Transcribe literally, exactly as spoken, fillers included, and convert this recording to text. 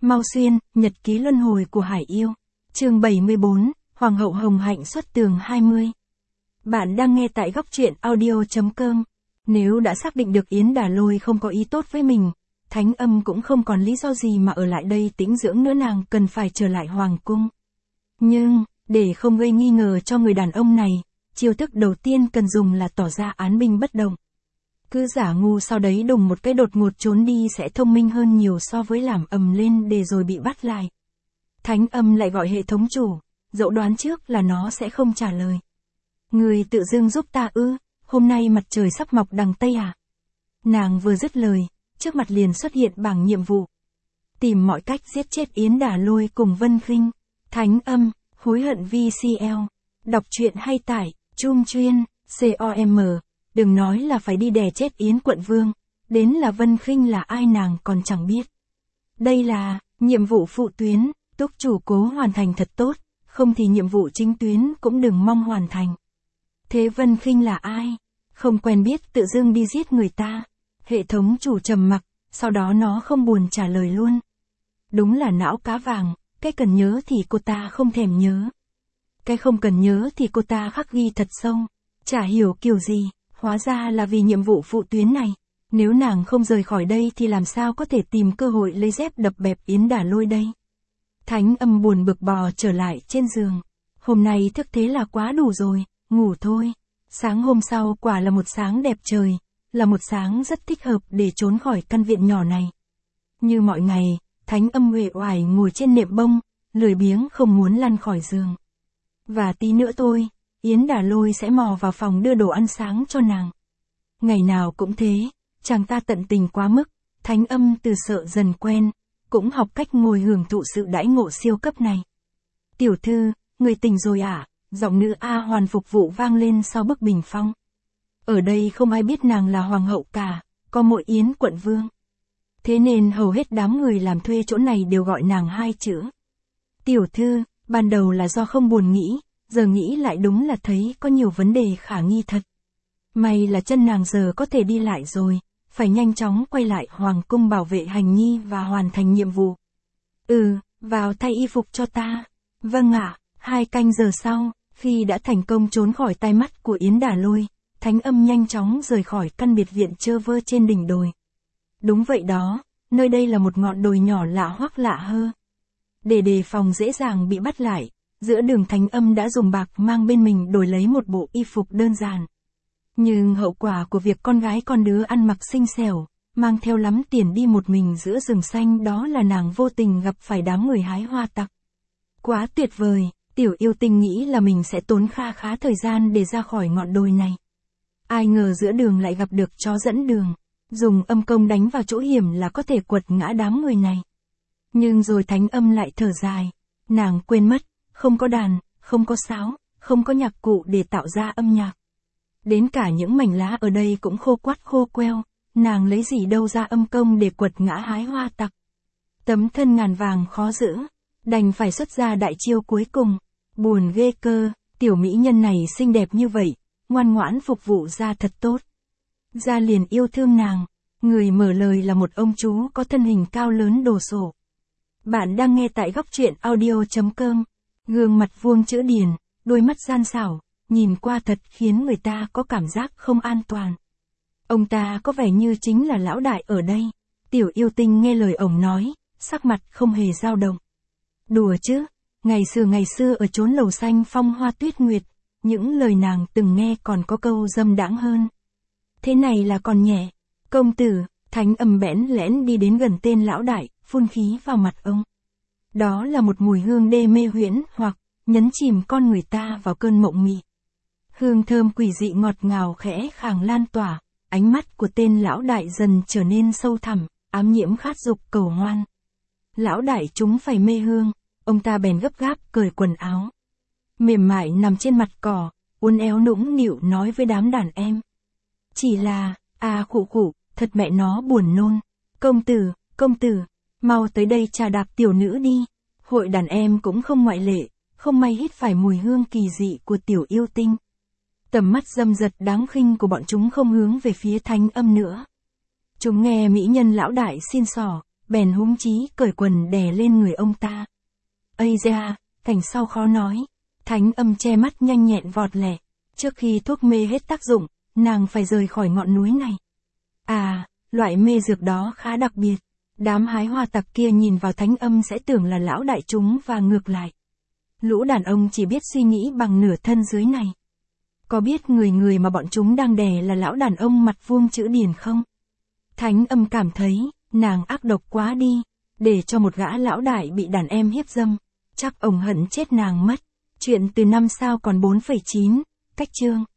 Mau Xuyên, nhật ký luân hồi của Hải Yêu. Chương bảy mươi bốn, Hoàng hậu Hồng Hạnh xuất tường hai mươi. Bạn đang nghe tại góc truyện audio.com. Nếu đã xác định được Yến Đà Lôi không có ý tốt với mình, Thánh Âm cũng không còn lý do gì mà ở lại đây tĩnh dưỡng nữa, nàng cần phải trở lại hoàng cung. Nhưng, để không gây nghi ngờ cho người đàn ông này, chiêu thức đầu tiên cần dùng là tỏ ra án binh bất động. Cứ giả ngu sau đấy đùng một cái đột ngột trốn đi sẽ thông minh hơn nhiều so với làm ầm lên để rồi bị bắt lại. Thánh Âm lại gọi hệ thống chủ, dẫu đoán trước là nó sẽ không trả lời. Người tự dưng giúp ta ư, hôm nay mặt trời sắp mọc đằng Tây à? Nàng vừa dứt lời, trước mặt liền xuất hiện bảng nhiệm vụ. Tìm mọi cách giết chết Yến Đà Lôi cùng Vân Khinh. Thánh Âm, hối hận vê xê lờ. Đọc truyện hay tải, Trung Chuyên, com. Đừng nói là phải đi đè chết Yến quận vương, đến là Vân Khinh là ai nàng còn chẳng biết. Đây là nhiệm vụ phụ tuyến, túc chủ cố hoàn thành thật tốt, không thì nhiệm vụ chính tuyến cũng đừng mong hoàn thành. Thế Vân Khinh là ai? Không quen biết tự dưng đi giết người ta. Hệ thống chủ trầm mặc, sau đó nó không buồn trả lời luôn. Đúng là não cá vàng, cái cần nhớ thì cô ta không thèm nhớ. Cái không cần nhớ thì cô ta khắc ghi thật sâu. Chả hiểu kiểu gì, hóa ra là vì nhiệm vụ phụ tuyến này. Nếu nàng không rời khỏi đây thì làm sao có thể tìm cơ hội lấy dép đập bẹp Yến Đà Lôi đây. Thánh Âm buồn bực bò trở lại trên giường. Hôm nay thức thế là quá đủ rồi, ngủ thôi. Sáng hôm sau quả là một sáng đẹp trời, là một sáng rất thích hợp để trốn khỏi căn viện nhỏ này. Như mọi ngày, Thánh Âm uể oải ngồi trên nệm bông, lười biếng không muốn lăn khỏi giường. Và tí nữa thôi, Yến Đà Lôi sẽ mò vào phòng đưa đồ ăn sáng cho nàng. Ngày nào cũng thế, chàng ta tận tình quá mức, Thánh Âm từ sợ dần quen, cũng học cách ngồi hưởng thụ sự đãi ngộ siêu cấp này. Tiểu thư, người tỉnh rồi à? Giọng nữ A Hoàn phục vụ vang lên sau bức bình phong. Ở đây không ai biết nàng là hoàng hậu cả, có mỗi Yến quận vương. Thế nên hầu hết đám người làm thuê chỗ này đều gọi nàng hai chữ. Tiểu thư, ban đầu là do không buồn nghĩ, giờ nghĩ lại đúng là thấy có nhiều vấn đề khả nghi thật. May là chân nàng giờ có thể đi lại rồi, phải nhanh chóng quay lại hoàng cung bảo vệ hành nhi và hoàn thành nhiệm vụ. Ừ, vào thay y phục cho ta. Vâng ạ. Hai canh giờ sau, khi đã thành công trốn khỏi tai mắt của Yến Đà Lôi, Thánh Âm nhanh chóng rời khỏi căn biệt viện trơ vơ trên đỉnh đồi. Đúng vậy đó, nơi đây là một ngọn đồi nhỏ lạ hoắc lạ hơ. Để đề phòng dễ dàng bị bắt lại, giữa đường Thánh Âm đã dùng bạc mang bên mình đổi lấy một bộ y phục đơn giản. Nhưng hậu quả của việc con gái con đứa ăn mặc xinh xẻo, mang theo lắm tiền đi một mình giữa rừng xanh đó là nàng vô tình gặp phải đám người hái hoa tặc. Quá tuyệt vời! Tiểu yêu tinh nghĩ là mình sẽ tốn kha khá thời gian để ra khỏi ngọn đồi này. Ai ngờ giữa đường lại gặp được chó dẫn đường, dùng âm công đánh vào chỗ hiểm là có thể quật ngã đám người này. Nhưng rồi Thánh Âm lại thở dài, nàng quên mất, không có đàn, không có sáo, không có nhạc cụ để tạo ra âm nhạc. Đến cả những mảnh lá ở đây cũng khô quắt khô queo, nàng lấy gì đâu ra âm công để quật ngã hái hoa tặc. Tấm thân ngàn vàng khó giữ, đành phải xuất ra đại chiêu cuối cùng. Buồn ghê cơ, tiểu mỹ nhân này xinh đẹp như vậy, ngoan ngoãn phục vụ ra thật tốt. Ra liền yêu thương nàng, người mở lời là một ông chú có thân hình cao lớn đồ sộ. Bạn đang nghe tại góc truyện audio.com, gương mặt vuông chữ điển, đôi mắt gian xảo, nhìn qua thật khiến người ta có cảm giác không an toàn. Ông ta có vẻ như chính là lão đại ở đây. Tiểu yêu tinh nghe lời ổng nói, sắc mặt không hề dao động. Đùa chứ? Ngày xưa ngày xưa ở chốn lầu xanh phong hoa tuyết nguyệt, những lời nàng từng nghe còn có câu dâm đãng hơn. Thế này là còn nhẹ. Công tử, Thánh Âm bẽn lẽn đi đến gần tên lão đại, phun khí vào mặt ông. Đó là một mùi hương đê mê huyễn hoặc nhấn chìm con người ta vào cơn mộng mị. Hương thơm quỷ dị ngọt ngào khẽ khàng lan tỏa, ánh mắt của tên lão đại dần trở nên sâu thẳm, ám nhiễm khát dục cầu hoan. Lão đại chúng phải mê hương. Ông ta bèn gấp gáp cởi quần áo. Mềm mại nằm trên mặt cỏ, uốn éo nũng nịu nói với đám đàn em. Chỉ là, à khụ khụ, thật mẹ nó buồn nôn. Công tử, công tử, mau tới đây trà đạp tiểu nữ đi. Hội đàn em cũng không ngoại lệ, không may hít phải mùi hương kỳ dị của tiểu yêu tinh. Tầm mắt dâm dật đáng khinh của bọn chúng không hướng về phía Thánh Âm nữa. Chúng nghe mỹ nhân lão đại xin xỏ, bèn húng chí cởi quần đè lên người ông ta. Ây da, cảnh sau khó nói. Thánh Âm che mắt nhanh nhẹn vọt lẹ. Trước khi thuốc mê hết tác dụng, nàng phải rời khỏi ngọn núi này. À, loại mê dược đó khá đặc biệt. Đám hái hoa tặc kia nhìn vào Thánh Âm sẽ tưởng là lão đại chúng và ngược lại. Lũ đàn ông chỉ biết suy nghĩ bằng nửa thân dưới này. Có biết người người mà bọn chúng đang đè là lão đàn ông mặt vuông chữ điền không? Thánh Âm cảm thấy, nàng ác độc quá đi, để cho một gã lão đại bị đàn em hiếp dâm. Chắc ông hận chết nàng mất. Chuyện từ năm sao còn bốn phẩy chín, cách chương.